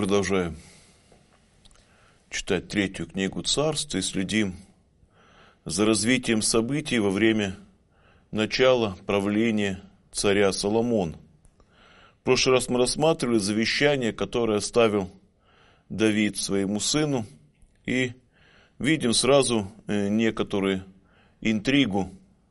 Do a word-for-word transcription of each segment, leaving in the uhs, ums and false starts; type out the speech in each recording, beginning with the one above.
Продолжаем читать третью книгу Царств и следим за развитием событий во время начала правления царя Соломона. В прошлый раз мы рассматривали завещание, которое оставил Давид своему сыну, и видим сразу некоторую интригу,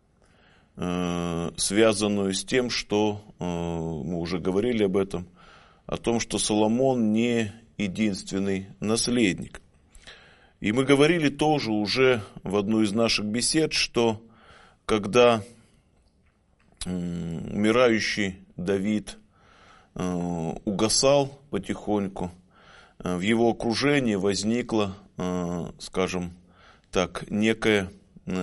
связанную с тем, что мы уже говорили об этом, о том, что Соломон не единственный наследник. И мы говорили тоже уже в одну из наших бесед, что когда умирающий Давид угасал потихоньку, в его окружении возникло, скажем так, некое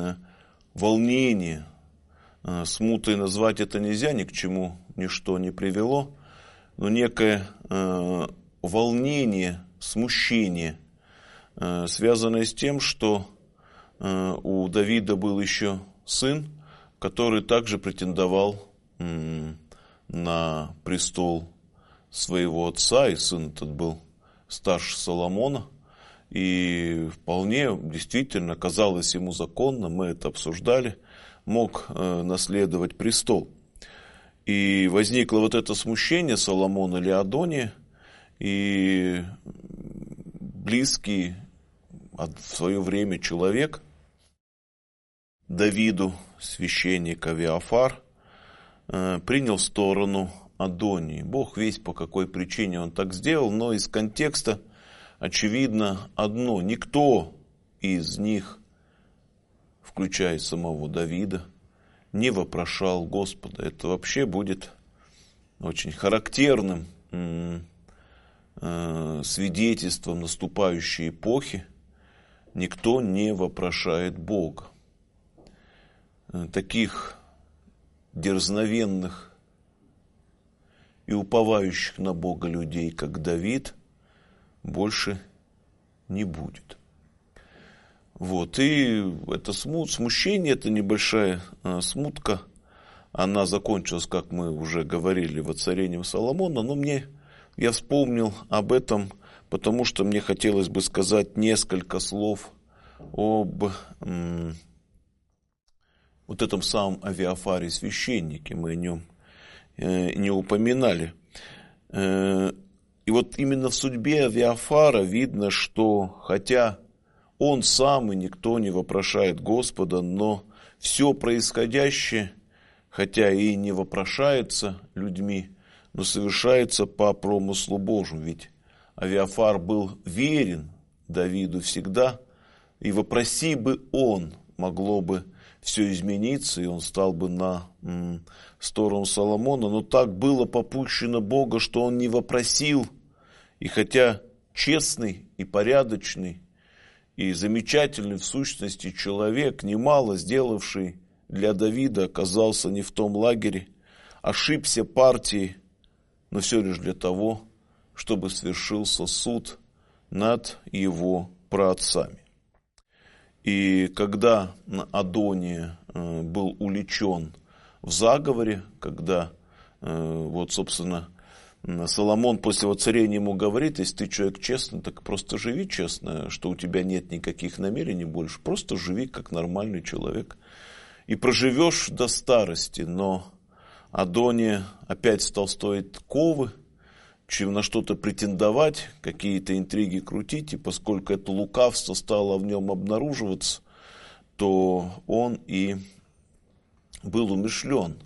волнение. Смутой назвать это нельзя, ни к чему ничто не привело, но некое э, волнение, смущение, э, связанное с тем, что э, у Давида был еще сын, который также претендовал э, на престол своего отца, и сын этот был старше Соломона, и вполне действительно казалось ему законно, мы это обсуждали, мог э, наследовать престол. И возникло вот это смущение Соломона или Адония, и близкий в свое время человек Давиду, священник Авиафар, принял сторону Адонии. Бог весть, по какой причине он так сделал, но из контекста очевидно одно: никто из них, включая самого Давида, не вопрошал Господа. Это вообще будет очень характерным э, э, свидетельством наступающей эпохи. Никто не вопрошает Бога. Э, таких дерзновенных и уповающих на Бога людей, как Давид, больше не будет. Вот, и это смут, смущение, это небольшая а, смутка, она закончилась, как мы уже говорили, воцарением Соломона, но мне, я вспомнил об этом, потому что мне хотелось бы сказать несколько слов об м, вот этом самом Авиафаре, священнике, мы о нем э, не упоминали. Э, и вот именно в судьбе Авиафара видно, что хотя он сам и никто не вопрошает Господа, но все происходящее, хотя и не вопрошается людьми, но совершается по промыслу Божьему. Ведь Авиафар был верен Давиду всегда, и вопроси бы он, могло бы все измениться, и он стал бы на м, сторону Соломона, но так было попущено Бога, что он не вопросил, и хотя честный и порядочный, и замечательный в сущности человек, немало сделавший для Давида, оказался не в том лагере, ошибся партией, но все лишь для того, чтобы свершился суд над его праотцами. И когда Адония был уличен в заговоре, когда, вот, собственно, Соломон после воцарения ему говорит: если ты человек честный, так просто живи честно, что у тебя нет никаких намерений больше, просто живи как нормальный человек. И проживешь до старости. Но Адония опять стал стоить ковы, чем на что-то претендовать, какие-то интриги крутить, и поскольку это лукавство стало в нем обнаруживаться, то он и был умершлен.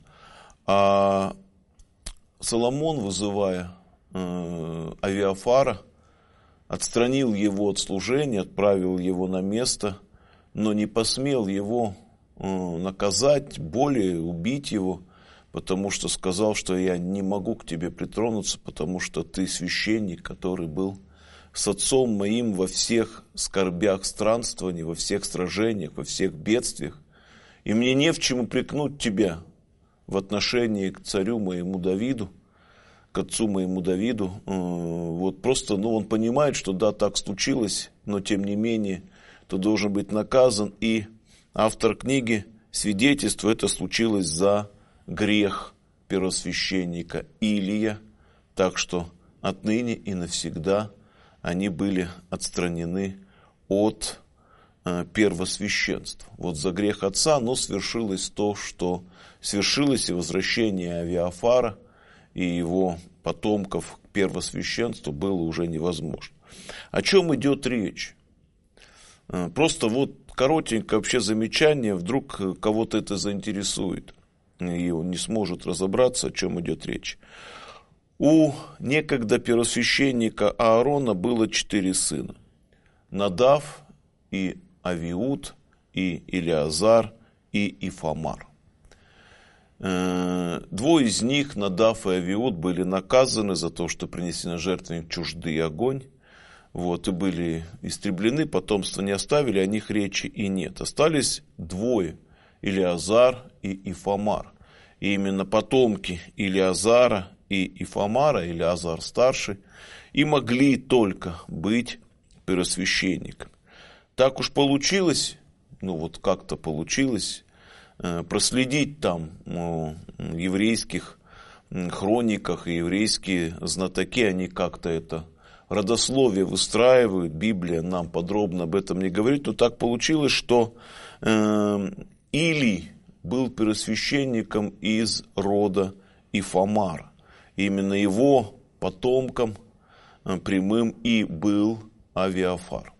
А Соломон, вызывая э, Авиафара, отстранил его от служения, отправил его на место, но не посмел его э, наказать, более убить его, потому что сказал, что я не могу к тебе притронуться, потому что ты священник, который был с отцом моим во всех скорбях странствований, во всех сражениях, во всех бедствиях, и мне не в чем упрекнуть тебя в отношении к царю моему Давиду, к отцу моему Давиду. Вот просто, ну, он понимает, что да, так случилось, но тем не менее ты должен быть наказан. И автор книги свидетельствует, это случилось за грех первосвященника Илия, так что отныне и навсегда они были отстранены от э, первосвященства. Вот за грех отца, но свершилось то, что свершилось и возвращение Авиафара и его потомков к первосвященству было уже невозможно. О чем идет речь? Э, просто вот коротенькое вообще замечание, вдруг кого-то это заинтересует, и он не сможет разобраться, о чем идет речь. У некогда первосвященника Аарона было четыре сына. Надав, и Авиуд, и Илиазар, и Ифамар. Двое из них, Надав и Авиуд, были наказаны за то, что принесли на жертвенник чуждый огонь. Вот, и были истреблены, потомство не оставили, о них речи и нет. Остались двое, Илиазар и Ифамар. И именно потомки Илиазара и Ифамара, Илиазар старший, и могли только быть первосвященниками. Так уж получилось, ну вот как-то получилось, проследить там ну, в еврейских хрониках и еврейские знатоки, они как-то это родословие выстраивают, Библия нам подробно об этом не говорит, но так получилось, что э, Илий был первосвященником из рода Ифамара. Именно его потомком э, прямым и был Авиафар.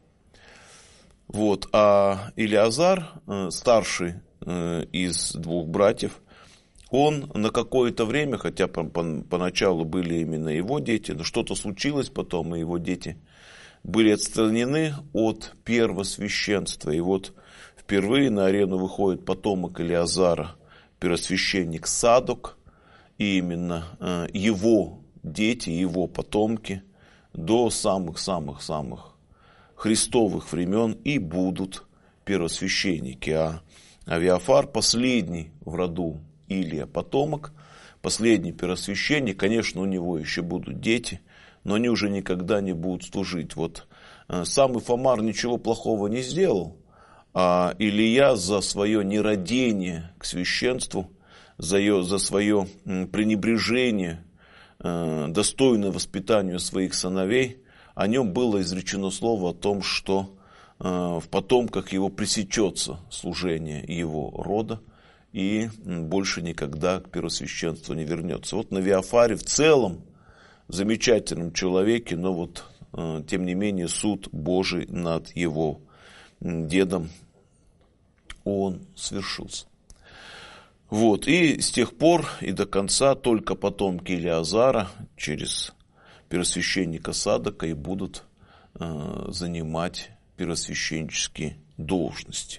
Вот, а Илиазар, э, старший э, из двух братьев, он на какое-то время, хотя поначалу были именно его дети, но что-то случилось потом, и его дети были отстранены от первосвященства. И вот впервые на арену выходит потомок Илиазара, первосвященник Садок, и именно его дети, его потомки до самых-самых-самых христовых времен и будут первосвященники. А Авиафар последний в роду Илия потомок, последний первосвященник. Конечно, у него еще будут дети, но они уже никогда не будут служить. Вот сам Ифамар ничего плохого не сделал, а Илия за свое нерадение к священству, за, ее, за свое пренебрежение достойное воспитанию своих сыновей, о нем было изречено слово о том, что в потомках его пресечется служение его рода, и больше никогда к первосвященству не вернется. Вот на Авиафаре в целом замечательном человеке, но вот тем не менее суд Божий над его дедом, он свершился. Вот, и с тех пор и до конца только потомки Илиазара через первосвященника Садока и будут э, занимать первосвященнические должности.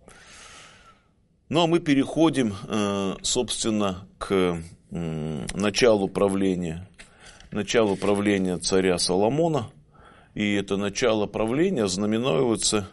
Ну, а мы переходим, собственно, к началу правления, началу правления царя Соломона. И это начало правления знаменуется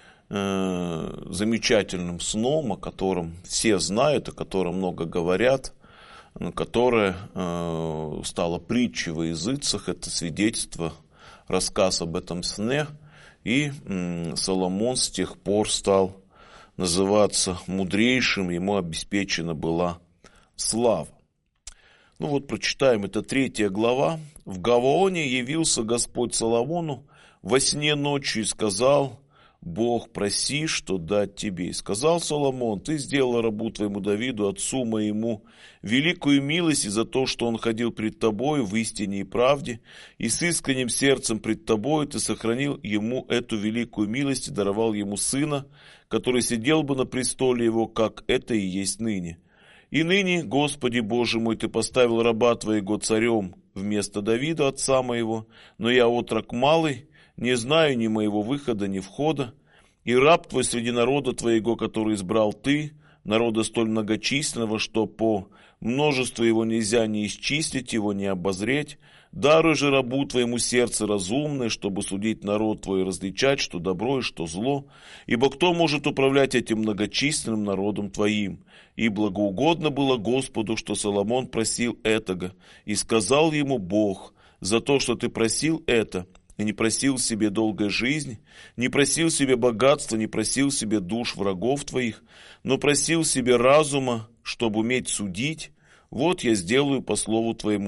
замечательным сном, о котором все знают, о котором много говорят, которое стало притчей во языцах. Это свидетельство, рассказ об этом сне. И Соломон с тех пор стал называться мудрейшим, ему обеспечена была слава. Ну вот прочитаем, это третья глава. «В Гаваоне явился Господь Соломону во сне ночью и сказал: Бог, проси, что дать тебе. И сказал Соломон: ты сделал рабу твоему Давиду, отцу моему, великую милость и за то, что он ходил пред тобою в истине и правде, и с искренним сердцем пред тобою ты сохранил ему эту великую милость и даровал ему сына, который сидел бы на престоле его, как это и есть ныне. И ныне, Господи Боже мой, ты поставил раба твоего царем вместо Давида, отца моего, но я отрок малый, не знаю ни моего выхода, ни входа, и раб твой среди народа твоего, который избрал ты, народа столь многочисленного, что по множеству его нельзя ни исчислить его, ни обозреть. Даруй же рабу твоему сердце разумное, чтобы судить народ твой и различать, что добро и что зло. Ибо кто может управлять этим многочисленным народом твоим? И благоугодно было Господу, что Соломон просил этого, и сказал ему Бог: за то, что ты просил это, и не просил себе долгой жизни, не просил себе богатства, не просил себе душ врагов твоих, но просил себе разума, чтобы уметь судить, вот я сделаю по слову твоему.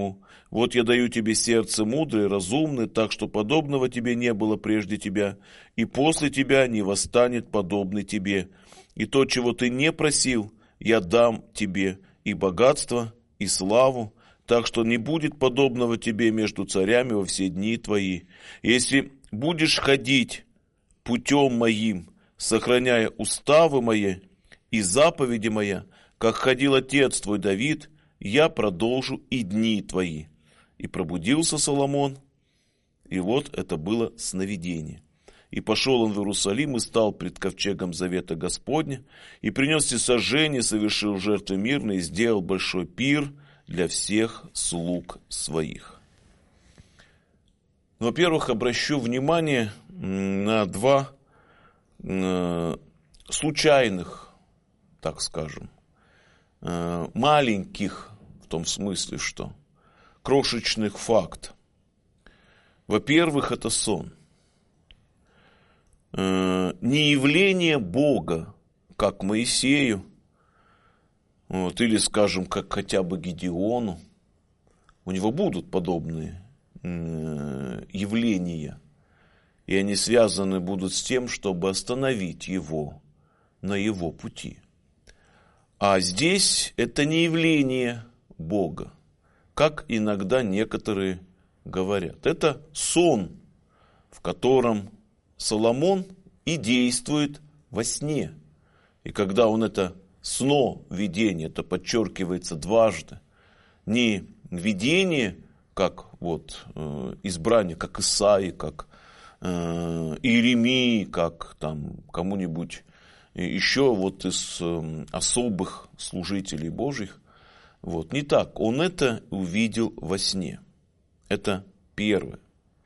Вот я даю тебе сердце мудрое, разумное, так что подобного тебе не было прежде тебя, и после тебя не восстанет подобный тебе. И то, чего ты не просил, я дам тебе, и богатство, и славу, так что не будет подобного тебе между царями во все дни твои. Если будешь ходить путем моим, сохраняя уставы мои и заповеди мои, как ходил отец твой Давид, я продолжу и дни твои. И пробудился Соломон, и вот это было сновидение. И пошел он в Иерусалим, и стал пред ковчегом завета Господня, и принес всесожжение, совершил жертвы мирные, и сделал большой пир для всех слуг своих. Во-первых, обращу внимание на два э, случайных, так скажем, э, маленьких, в том смысле, что крошечных факт. Во-первых, это сон. Э, не явление Бога, как Моисею, вот, или, скажем, как хотя бы Гедеону. У него будут подобные э, явления, и они связаны будут с тем, чтобы остановить его на его пути. А здесь это не явление Бога, как иногда некоторые говорят. Это сон, в котором Соломон и действует во сне. И когда он это сновидение, это подчеркивается дважды, не видение, как вот э, избрание, как Исаии, как э, Иеремии, как там кому-нибудь еще вот из э, особых служителей Божьих. Вот, не так. Он это увидел во сне. Это первый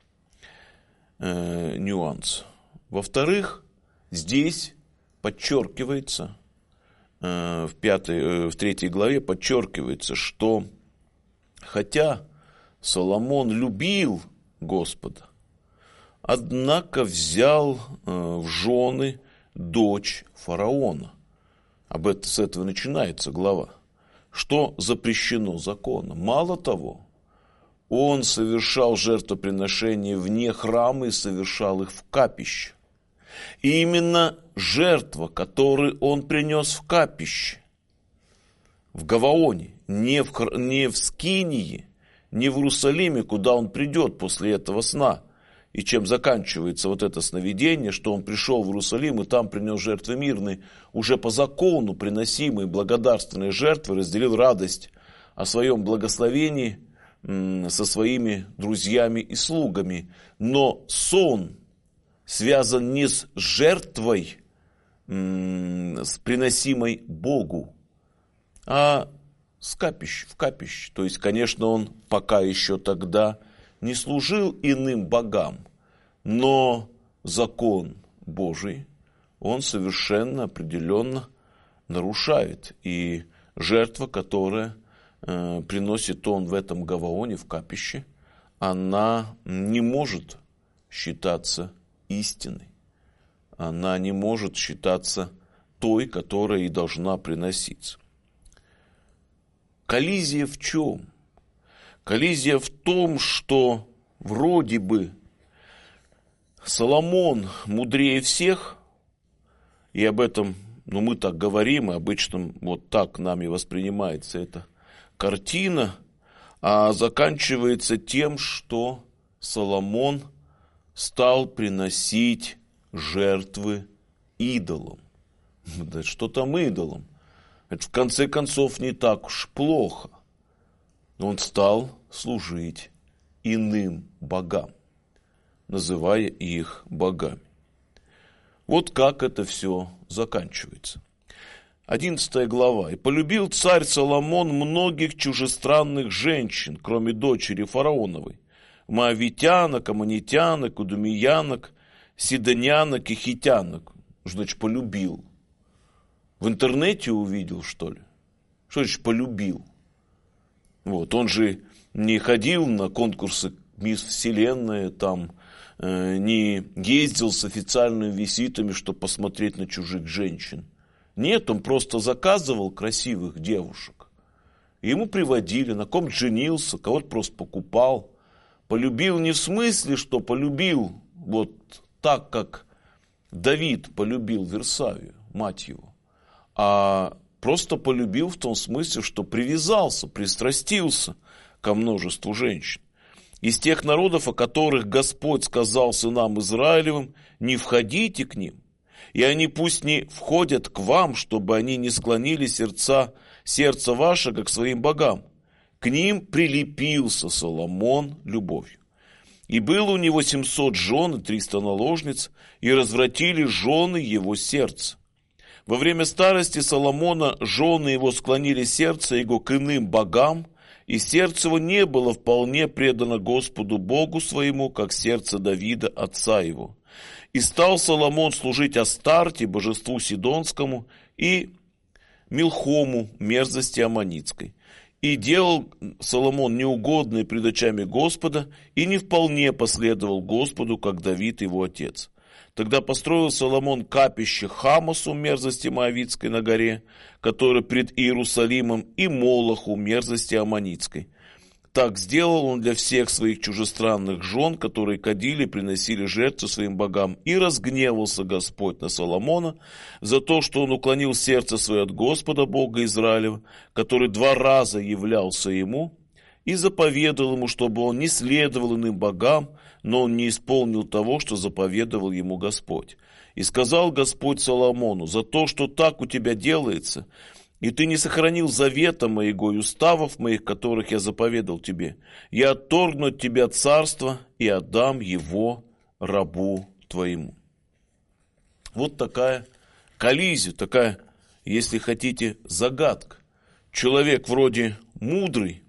э, нюанс. Во-вторых, здесь подчеркивается, э, в, пятой, э, в третьей главе подчеркивается, что хотя Соломон любил Господа, однако взял э, в жены дочь фараона. Об этом, с этого начинается глава. Что запрещено законом? Мало того, он совершал жертвоприношения вне храма и совершал их в капище. И именно жертва, которую он принес в капище, в Гаваоне, не в, не в Скинии, не в Иерусалиме, куда он придет после этого сна, и чем заканчивается вот это сновидение, что он пришел в Иерусалим и там принес жертвы мирные, уже по закону приносимые благодарственные жертвы, разделил радость о своем благословении со своими друзьями и слугами. Но сон связан не с жертвой, с приносимой Богу, а с капищ, в капище. То есть, конечно, он пока еще тогда не служил иным богам, но закон Божий он совершенно определенно нарушает. И жертва, которая э, приносит он в этом Гаваоне, в капище, она не может считаться истиной. Она не может считаться той, которая и должна приноситься. Коллизия в чем? Коллизия в том, что вроде бы Соломон мудрее всех, и об этом, ну, мы так говорим, и обычно вот так нами воспринимается эта картина, а заканчивается тем, что Соломон стал приносить жертвы идолам. Да что там идолам? Это в конце концов не так уж плохо. Он стал служить иным богам, называя их богами. Вот как это все заканчивается. Одиннадцатая глава. «И полюбил царь Соломон многих чужестранных женщин, кроме дочери фараоновой, моавитянок, аммонитянок, удумиянок, сидонянок и хитянок». Что значит полюбил? В интернете увидел, что ли? Что значит полюбил? Вот, он же не ходил на конкурсы «Мисс Вселенная», там, э, не ездил с официальными визитами, чтобы посмотреть на чужих женщин. Нет, он просто заказывал красивых девушек ему приводили, на ком женился, кого-то просто покупал. Полюбил не в смысле, что полюбил вот так, как Давид полюбил Версавию, мать его, а просто полюбил в том смысле, что привязался, пристрастился ко множеству женщин. Из тех народов, о которых Господь сказал сынам Израилевым, не входите к ним, и они пусть не входят к вам, чтобы они не склонили сердца, сердце ваше к своим богам. К ним прилепился Соломон любовью. И было у него семьсот жен и триста наложниц, и развратили жены его сердце. Во время старости Соломона жены его склонили сердце его к иным богам, и сердце его не было вполне предано Господу Богу своему, как сердце Давида, отца его. И стал Соломон служить Астарте, божеству Сидонскому, и Милхому, мерзости Аммонитской. И делал Соломон неугодное пред очами Господа, и не вполне последовал Господу, как Давид его отец. Тогда построил Соломон капище Хамосу, мерзости Моавитской на горе, который пред Иерусалимом, и Молоху, мерзости Аммонитской. Так сделал он для всех своих чужестранных жен, которые кадили и приносили жертвы своим богам. И разгневался Господь на Соломона за то, что он уклонил сердце свое от Господа Бога Израилева, который два раза являлся ему, и заповедал ему, чтобы он не следовал иным богам, но он не исполнил того, что заповедовал ему Господь. И сказал Господь Соломону: за то, что так у тебя делается, и ты не сохранил завета моего и уставов моих, которых я заповедал тебе, я отторгну от тебя царство и отдам его рабу твоему. Вот такая коллизия, такая, если хотите, загадка. Человек вроде мудрый,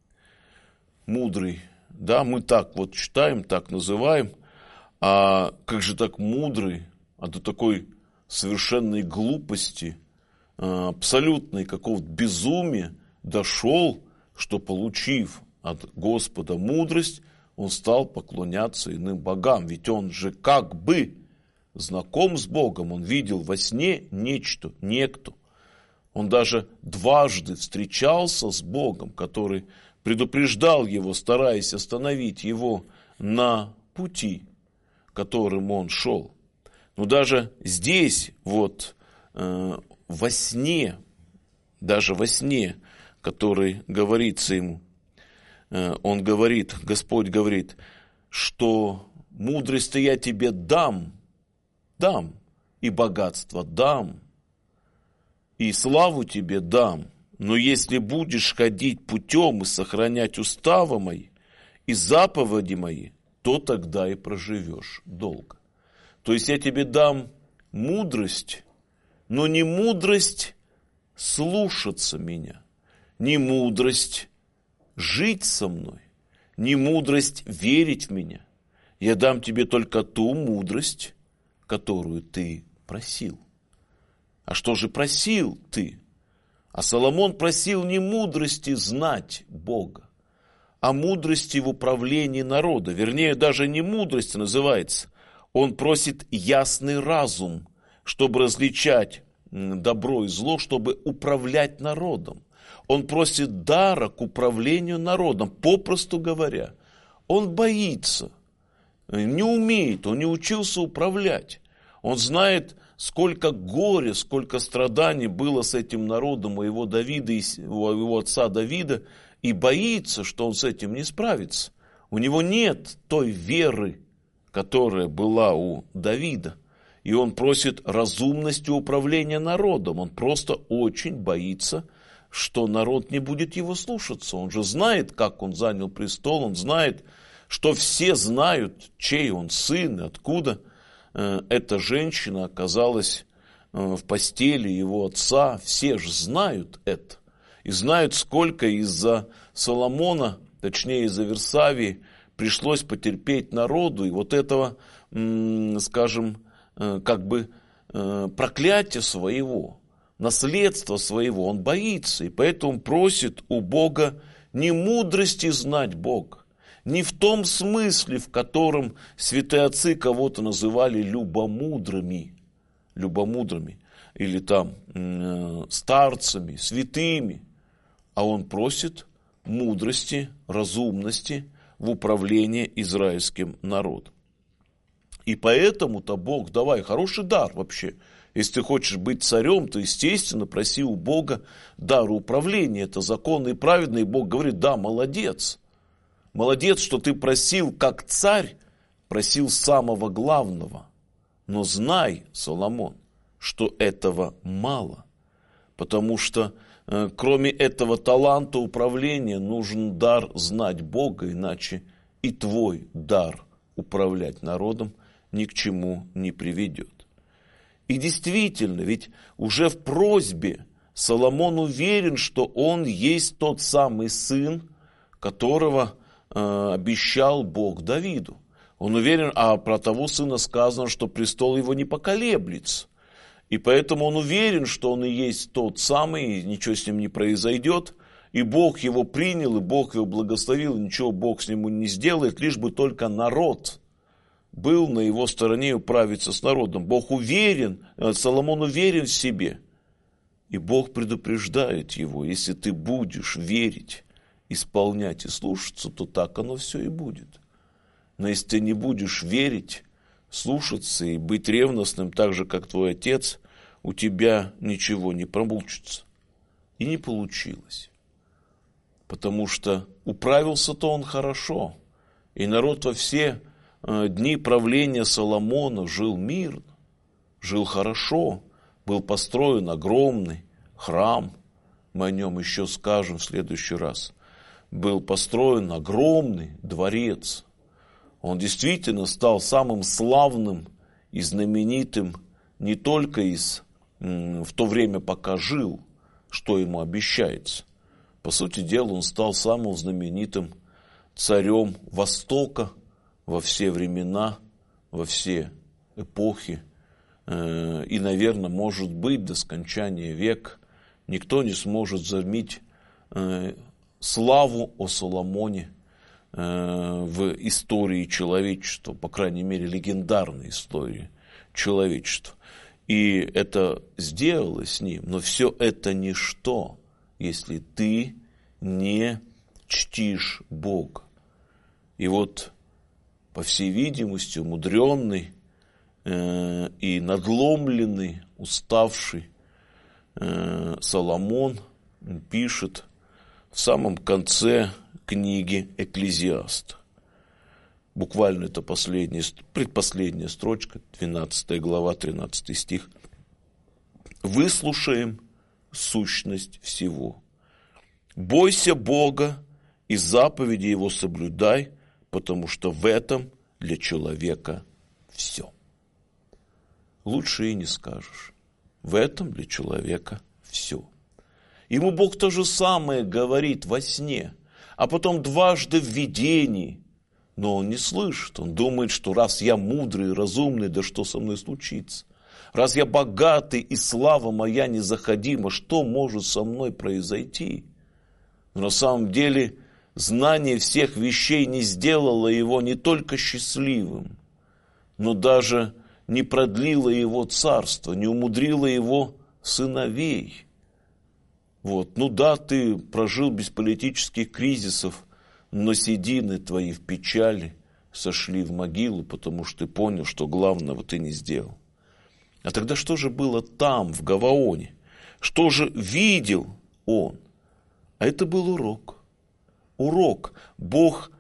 мудрый, да, мы так вот читаем, так называем, а как же так мудрый, а до такой совершенной глупости, абсолютной какого-то безумия дошел, что, получив от Господа мудрость, он стал поклоняться иным богам. Ведь он же как бы знаком с Богом, он видел во сне нечто, некто. Он даже дважды встречался с Богом, который предупреждал его, стараясь остановить его на пути, которым он шел. Но даже здесь вот э, во сне, даже во сне, который говорится ему, э, он говорит, Господь говорит, что мудрость-то я тебе дам, дам, и богатство дам, и славу тебе дам, но если будешь ходить путем и сохранять уставы мои и заповеди мои, то тогда и проживешь долго. То есть я тебе дам мудрость, но не мудрость слушаться меня, не мудрость жить со мной, не мудрость верить в меня. Я дам тебе только ту мудрость, которую ты просил. А что же просил ты? А Соломон просил не мудрости знать Бога, а мудрости в управлении народа. Вернее, даже не мудрость называется. Он просит ясный разум, чтобы различать добро и зло, чтобы управлять народом. Он просит дара к управлению народом, попросту говоря. Он боится, не умеет, он не учился управлять. Он знает, сколько горя, сколько страданий было с этим народом у его Давида, у его отца Давида, и боится, что он с этим не справится. У него нет той веры, которая была у Давида. И он просит разумности управления народом. Он просто очень боится, что народ не будет его слушаться. Он же знает, как он занял престол, он знает, что все знают, чей он сын, откуда эта женщина оказалась в постели его отца. Все же знают это. И знают, сколько из-за Соломона, точнее из-за Версавии, пришлось потерпеть народу. И вот этого, скажем, как бы проклятия своего, наследства своего он боится. И поэтому просит у Бога не мудрости знать Бога, не в том смысле, в котором святые отцы кого-то называли любомудрыми, любомудрыми, или там э, старцами, святыми, а а он просит мудрости, разумности в управлении израильским народом. И поэтому-то Бог, давай, хороший дар вообще. Если ты хочешь быть царем, то, естественно, проси у Бога дар управления. Это законно и праведно. И Бог говорит, да, молодец. Молодец, что ты просил как царь, просил самого главного. Но знай, Соломон, что этого мало. Потому что э, кроме этого таланта управления нужен дар знать Бога, иначе и твой дар управлять народом ни к чему не приведет. И действительно, ведь уже в просьбе Соломон уверен, что он есть тот самый сын, которого э, обещал Бог Давиду. Он уверен, а про того сына сказано, что престол его не поколеблется. И поэтому он уверен, что он и есть тот самый, и ничего с ним не произойдет. И Бог его принял, и Бог его благословил, и ничего Бог с ним не сделает, лишь бы только народ был на его стороне и управиться с народом. Бог уверен, Соломон уверен в себе. И Бог предупреждает его, если ты будешь верить, исполнять и слушаться, то так оно все и будет. Но если ты не будешь верить, слушаться и быть ревностным так же, как твой отец, у тебя ничего не получится. И не получилось. Потому что управился-то он хорошо. И народ во все дни правления Соломона жил мирно, жил хорошо, был построен огромный храм, мы о нем еще скажем в следующий раз, был построен огромный дворец. Он действительно стал самым славным и знаменитым не только из, в то время, пока жил, что ему обещается. По сути дела, он стал самым знаменитым царем Востока, во все времена, во все эпохи. И, наверное, может быть, до скончания века никто не сможет заменить славу о Соломоне в истории человечества, по крайней мере, легендарной истории человечества. И это сделалось с ним, но все это ничто, если ты не чтишь Бога. И вот, по всей видимости, умудренный э, и надломленный, уставший э, Соломон пишет в самом конце книги Экклезиаста. Буквально это последняя, предпоследняя строчка, двенадцатая глава, тринадцатый стих. «Выслушаем сущность всего. Бойся Бога и заповеди Его соблюдай, потому что в этом для человека все». Лучше и не скажешь. В этом для человека все. Ему Бог то же самое говорит во сне, а потом дважды в видении. Но он не слышит. Он думает, что раз я мудрый, разумный, да что со мной случится? Раз я богатый и слава моя незаходима, что может со мной произойти? Но на самом деле знание всех вещей не сделало его не только счастливым, но даже не продлило его царство, не умудрило его сыновей. Вот. Ну да, ты прожил без политических кризисов, но седины твои в печали сошли в могилу, потому что ты понял, что главного ты не сделал. А тогда что же было там, в Гаваоне? Что же видел он? А это был урок. Урок. Бог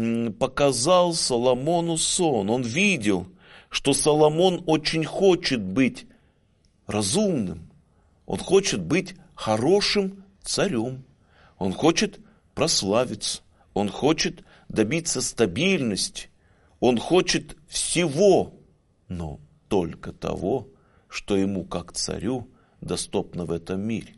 показал Соломону сон. Он видел, что Соломон очень хочет быть разумным. Он хочет быть хорошим царем. Он хочет прославиться. Он хочет добиться стабильности. Он хочет всего, но только того, что ему, как царю, доступно в этом мире.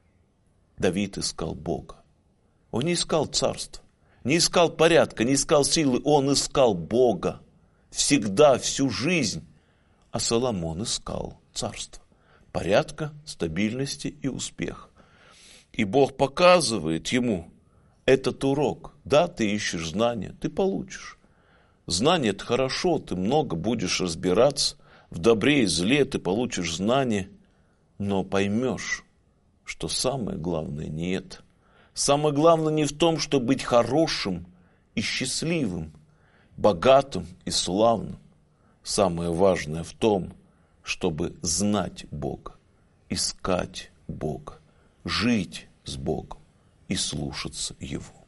Давид искал Бога. Он не искал царства, не искал порядка, не искал силы. Он искал Бога. Всегда, всю жизнь. А Соломон искал царства, порядка, стабильности и успеха. И Бог показывает ему этот урок. Да, ты ищешь знания, ты получишь. Знание – это хорошо, ты много будешь разбираться. В добре и зле ты получишь знания, но поймешь, что самое главное не это. Самое главное не в том, чтобы быть хорошим и счастливым, богатым и славным. Самое важное в том, чтобы знать Бога, искать Бога, жить с Богом и слушаться Его.